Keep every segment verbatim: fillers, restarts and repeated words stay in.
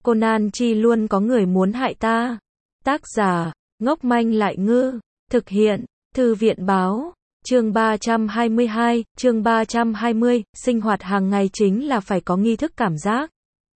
Conan chi luôn có người muốn hại ta. Tác giả, ngốc manh lại ngư. Thực hiện, Thư viện báo. Chương ba trăm hai mươi hai, chương ba trăm hai mươi, sinh hoạt hàng ngày chính là phải có nghi thức cảm giác.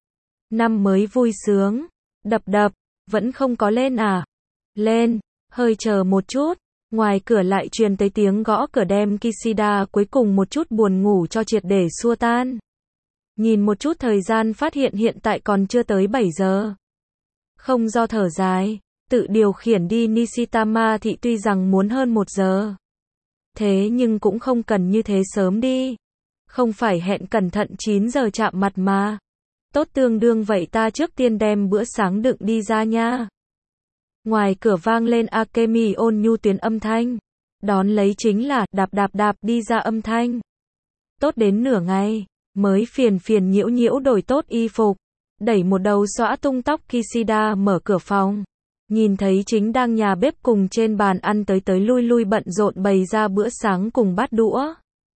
Năm mới vui sướng. Đập đập, vẫn không có lên à? Lên, hơi chờ một chút. Ngoài cửa lại truyền tới tiếng gõ cửa đem Kishida cuối cùng một chút buồn ngủ cho triệt để xua tan. Nhìn một chút thời gian phát hiện hiện tại còn chưa tới bảy giờ. Không do thở dài, tự điều khiển đi Nishitama thị tuy rằng muốn hơn một giờ. Thế nhưng cũng không cần như thế sớm đi. Không phải hẹn cẩn thận chín giờ chạm mặt mà. Tốt tương đương vậy ta trước tiên đem bữa sáng đựng đi ra nha. Ngoài cửa vang lên Akemi ôn nhu tuyến âm thanh. Đón lấy chính là đạp đạp đạp đi ra âm thanh. Tốt đến nửa ngày, mới phiền phiền nhiễu nhiễu đổi tốt y phục. Đẩy một đầu xõa tung tóc Kishida mở cửa phòng. Nhìn thấy chính đang nhà bếp cùng trên bàn ăn tới tới lui lui bận rộn bày ra bữa sáng cùng bát đũa.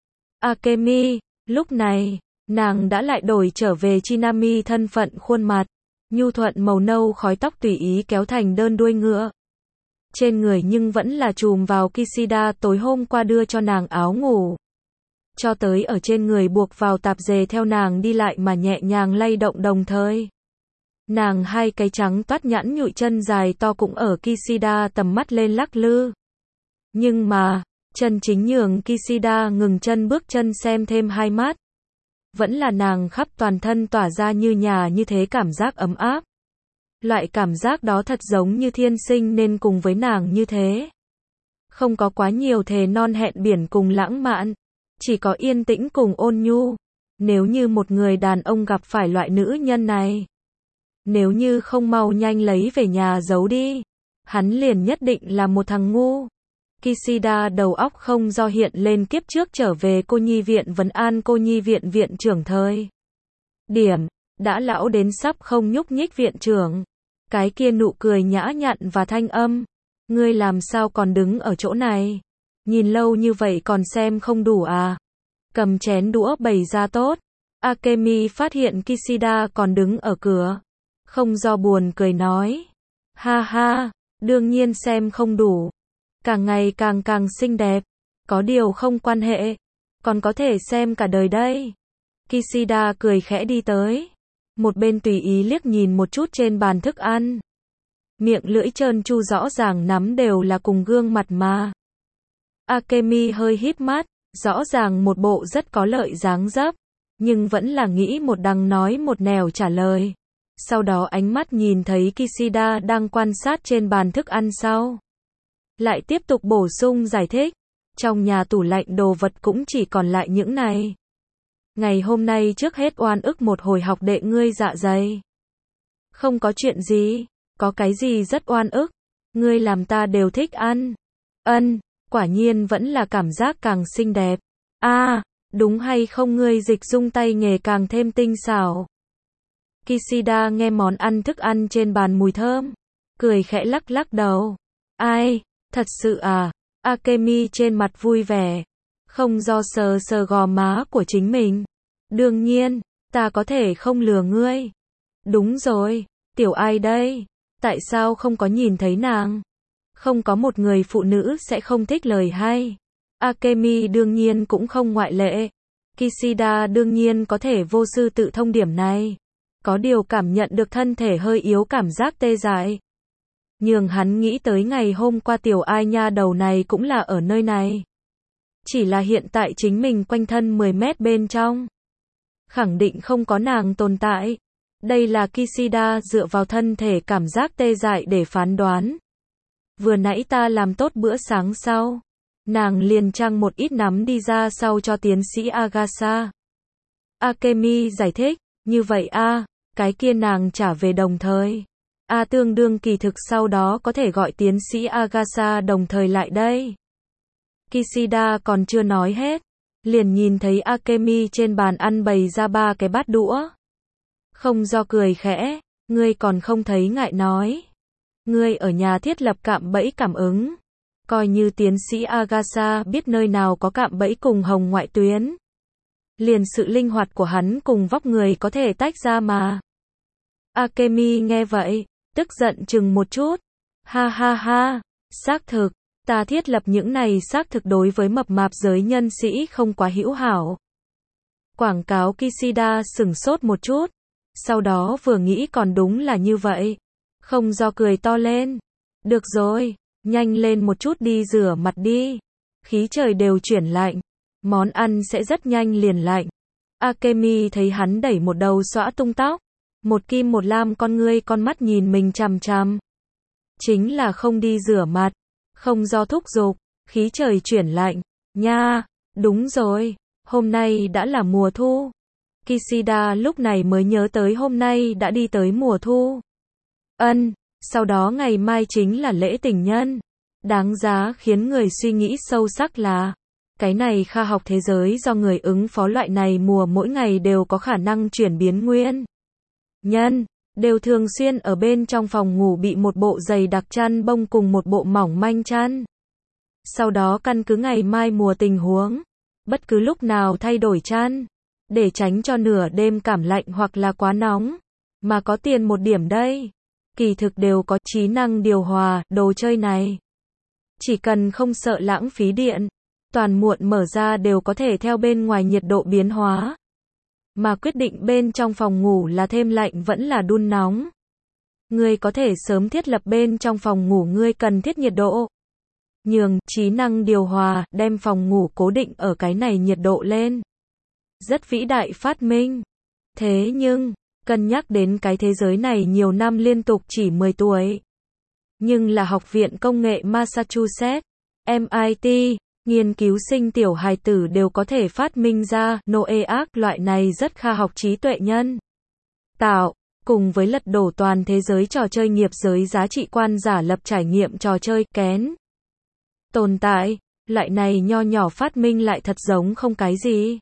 Akemi, lúc này, nàng đã lại đổi trở về Chinami thân phận khuôn mặt. Nhu thuận màu nâu khói tóc tùy ý kéo thành đơn đuôi ngựa. Trên người nhưng vẫn là chùm vào Kishida tối hôm qua đưa cho nàng áo ngủ. Cho tới ở trên người buộc vào tạp dề theo nàng đi lại mà nhẹ nhàng lay động đồng thời. Nàng hai cái trắng toát nhẵn nhụi chân dài to cũng ở Kishida tầm mắt lên lắc lư. Nhưng mà, chân chính nhường Kishida ngừng chân bước chân xem thêm hai mắt. Vẫn là nàng khắp toàn thân tỏa ra như nhà như thế cảm giác ấm áp. Loại cảm giác đó thật giống như thiên sinh nên cùng với nàng như thế. Không có quá nhiều thề non hẹn biển cùng lãng mạn. Chỉ có yên tĩnh cùng ôn nhu. Nếu như một người đàn ông gặp phải loại nữ nhân này. Nếu như không mau nhanh lấy về nhà giấu đi. Hắn liền nhất định là một thằng ngu. Kishida đầu óc không do hiện lên kiếp trước trở về cô nhi viện vấn an cô nhi viện viện trưởng thời. Điểm, đã lão đến sắp không nhúc nhích viện trưởng. Cái kia nụ cười nhã nhặn và thanh âm. Ngươi làm sao còn đứng ở chỗ này? Nhìn lâu như vậy còn xem không đủ à? Cầm chén đũa bày ra tốt. Akemi phát hiện Kishida còn đứng ở cửa. Không do buồn cười nói. Ha ha, đương nhiên xem không đủ. Càng ngày càng càng xinh đẹp. Có điều không quan hệ. Còn có thể xem cả đời đây. Kishida cười khẽ đi tới. Một bên tùy ý liếc nhìn một chút trên bàn thức ăn. Miệng lưỡi trơn tru rõ ràng nắm đều là cùng gương mặt mà. Akemi hơi híp mắt. Rõ ràng một bộ rất có lợi dáng dấp. Nhưng vẫn là nghĩ một đằng nói một nẻo trả lời. Sau đó ánh mắt nhìn thấy Kishida đang quan sát trên bàn thức ăn sau. Lại tiếp tục bổ sung giải thích. Trong nhà tủ lạnh đồ vật cũng chỉ còn lại những này. Ngày hôm nay trước hết oan ức một hồi học đệ ngươi dạ dày. Không có chuyện gì. Có cái gì rất oan ức. Ngươi làm ta đều thích ăn. Ân, quả nhiên vẫn là cảm giác càng xinh đẹp. À, đúng hay không ngươi dịch dung tay nghề càng thêm tinh xảo. Kishida nghe món ăn thức ăn trên bàn mùi thơm. Cười khẽ lắc lắc đầu. Ai, thật sự à? Akemi trên mặt vui vẻ. Không do sờ sờ gò má của chính mình. Đương nhiên, ta có thể không lừa ngươi. Đúng rồi, tiểu ai đây? Tại sao không có nhìn thấy nàng? Không có một người phụ nữ sẽ không thích lời hay. Akemi đương nhiên cũng không ngoại lệ. Kishida đương nhiên có thể vô sư tự thông điểm này. Có điều cảm nhận được thân thể hơi yếu cảm giác tê dại. Nhường hắn nghĩ tới ngày hôm qua tiểu ai nha đầu này cũng là ở nơi này. Chỉ là hiện tại chính mình quanh thân mười mét bên trong. Khẳng định không có nàng tồn tại. Đây là Kishida dựa vào thân thể cảm giác tê dại để phán đoán. Vừa nãy ta làm tốt bữa sáng sau. Nàng liền trăng một ít nắm đi ra sau cho tiến sĩ Agasa. Akemi giải thích, như vậy a, cái kia nàng trả về đồng thời. A tương đương kỳ thực sau đó có thể gọi tiến sĩ Agasa đồng thời lại đây. Kishida còn chưa nói hết. Liền nhìn thấy Akemi trên bàn ăn bày ra ba cái bát đũa. Không do cười khẽ, ngươi còn không thấy ngại nói. Ngươi ở nhà thiết lập cạm bẫy cảm ứng. Coi như tiến sĩ Agasa biết nơi nào có cạm bẫy cùng hồng ngoại tuyến. Liền sự linh hoạt của hắn cùng vóc người có thể tách ra mà. Akemi nghe vậy, tức giận chừng một chút. Ha ha ha, xác thực, ta thiết lập những này xác thực đối với mập mạp giới nhân sĩ không quá hữu hảo. Quảng cáo Kishida sửng sốt một chút, sau đó vừa nghĩ còn đúng là như vậy. Không do cười to lên. Được rồi, nhanh lên một chút đi rửa mặt đi. Khí trời đều chuyển lạnh, món ăn sẽ rất nhanh liền lạnh. Akemi thấy hắn đẩy một đầu xõa tung tóc, một kim một lam con ngươi con mắt nhìn mình chằm chằm. Chính là không đi rửa mặt, không do thúc giục, khí trời chuyển lạnh. Nha, đúng rồi, hôm nay đã là mùa thu. Kishida lúc này mới nhớ tới hôm nay đã đi tới mùa thu. Ân, sau đó ngày mai chính là lễ tình nhân. Đáng giá khiến người suy nghĩ sâu sắc là, cái này khoa học thế giới do người ứng phó loại này mùa mỗi ngày đều có khả năng chuyển biến nguyên nhân, đều thường xuyên ở bên trong phòng ngủ bị một bộ dày đặc chăn bông cùng một bộ mỏng manh chăn. Sau đó căn cứ ngày mai mùa tình huống, bất cứ lúc nào thay đổi chăn, để tránh cho nửa đêm cảm lạnh hoặc là quá nóng. Mà có tiền một điểm đây, kỳ thực đều có trí năng điều hòa, đồ chơi này. Chỉ cần không sợ lãng phí điện, toàn muộn mở ra đều có thể theo bên ngoài nhiệt độ biến hóa. Mà quyết định bên trong phòng ngủ là thêm lạnh vẫn là đun nóng. Ngươi có thể sớm thiết lập bên trong phòng ngủ ngươi cần thiết nhiệt độ. Nhường trí năng điều hòa đem phòng ngủ cố định ở cái này nhiệt độ lên. Rất vĩ đại phát minh. Thế nhưng, cân nhắc đến cái thế giới này nhiều năm liên tục chỉ mười tuổi. Nhưng là Học viện Công nghệ Massachusetts, em i tê, nghiên cứu sinh tiểu hài tử đều có thể phát minh ra Noeac loại này rất khoa học trí tuệ nhân tạo, cùng với lật đổ toàn thế giới trò chơi nghiệp giới giá trị quan giả lập trải nghiệm trò chơi kén. Tồn tại, loại này nho nhỏ phát minh lại thật giống không cái gì.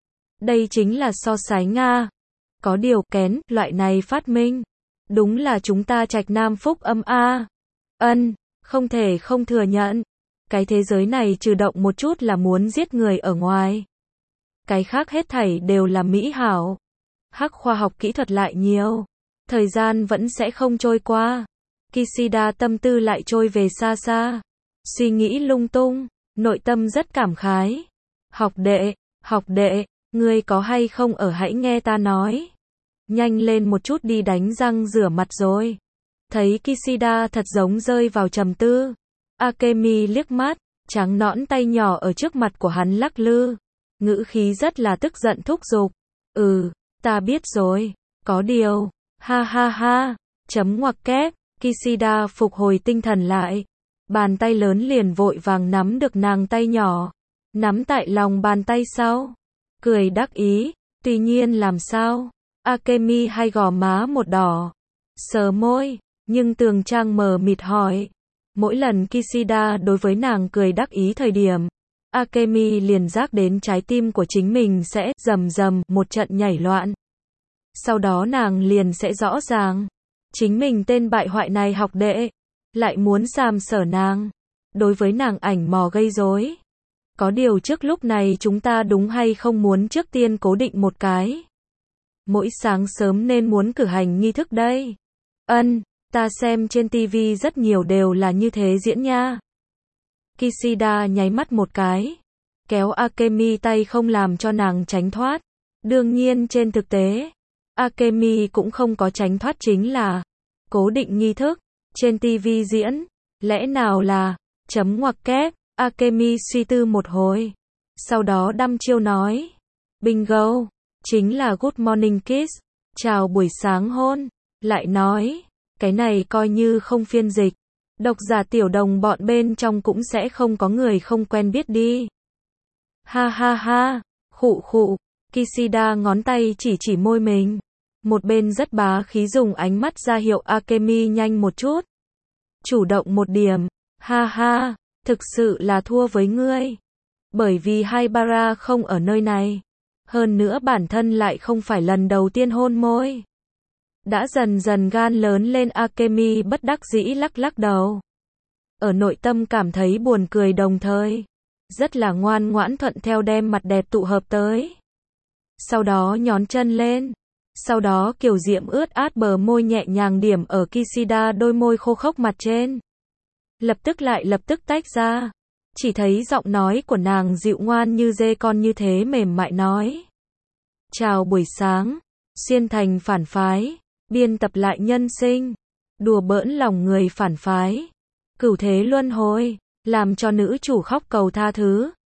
Đây chính là so sánh Nga. Có điều kén, loại này phát minh. Đúng là chúng ta Trạch Nam phúc âm A. Ân, không thể không thừa nhận. Cái thế giới này trừ động một chút là muốn giết người ở ngoài. Cái khác hết thảy đều là mỹ hảo. Hắc khoa học kỹ thuật lại nhiều. Thời gian vẫn sẽ không trôi qua. Kishida tâm tư lại trôi về xa xa. Suy nghĩ lung tung, nội tâm rất cảm khái. Học đệ, học đệ, ngươi có hay không ở hãy nghe ta nói. Nhanh lên một chút đi đánh răng rửa mặt rồi. Thấy Kishida thật giống rơi vào trầm tư. Akemi liếc mắt, trắng nõn tay nhỏ ở trước mặt của hắn lắc lư. Ngữ khí rất là tức giận thúc giục. Ừ, ta biết rồi, có điều. Ha ha ha, chấm ngoặc kép, Kishida phục hồi tinh thần lại. Bàn tay lớn liền vội vàng nắm được nàng tay nhỏ. Nắm tại lòng bàn tay sau. Cười đắc ý, tuy nhiên làm sao? Akemi hay gò má một đỏ. Sờ môi, nhưng tường trang mờ mịt hỏi. Mỗi lần Kishida đối với nàng cười đắc ý thời điểm, Akemi liền giác đến trái tim của chính mình sẽ rầm rầm một trận nhảy loạn. Sau đó nàng liền sẽ rõ ràng, chính mình tên bại hoại này học đệ, lại muốn sàm sở nàng, đối với nàng ảnh mò gây rối. Có điều trước lúc này chúng ta đúng hay không muốn trước tiên cố định một cái. Mỗi sáng sớm nên muốn cử hành nghi thức đây. Ân, ta xem trên ti vi rất nhiều đều là như thế diễn nha. Kishida nháy mắt một cái, kéo Akemi tay không làm cho nàng tránh thoát. Đương nhiên trên thực tế, Akemi cũng không có tránh thoát chính là cố định nghi thức, trên ti vi diễn, lẽ nào là, chấm ngoặc kép, Akemi suy tư một hồi, sau đó đăm chiêu nói, bingo, chính là good morning kiss, chào buổi sáng hôn, lại nói, cái này coi như không phiên dịch, độc giả tiểu đồng bọn bên trong cũng sẽ không có người không quen biết đi. Ha ha ha, khụ khụ, Kishida ngón tay chỉ chỉ môi mình. Một bên rất bá khí dùng ánh mắt ra hiệu Akemi nhanh một chút. Chủ động một điểm, ha ha, thực sự là thua với ngươi. Bởi vì Haibara không ở nơi này. Hơn nữa bản thân lại không phải lần đầu tiên hôn môi. Đã dần dần gan lớn lên Akemi bất đắc dĩ lắc lắc đầu. Ở nội tâm cảm thấy buồn cười đồng thời. Rất là ngoan ngoãn thuận theo đem mặt đẹp tụ hợp tới. Sau đó nhón chân lên. Sau đó Kiều Diễm ướt át bờ môi nhẹ nhàng điểm ở Kishida đôi môi khô khốc mặt trên. Lập tức lại lập tức tách ra. Chỉ thấy giọng nói của nàng dịu ngoan như dê con như thế mềm mại nói. Chào buổi sáng, xuyên thành phản phái, biên tập lại nhân sinh, đùa bỡn lòng người phản phái, cửu thế luân hồi, làm cho nữ chủ khóc cầu tha thứ.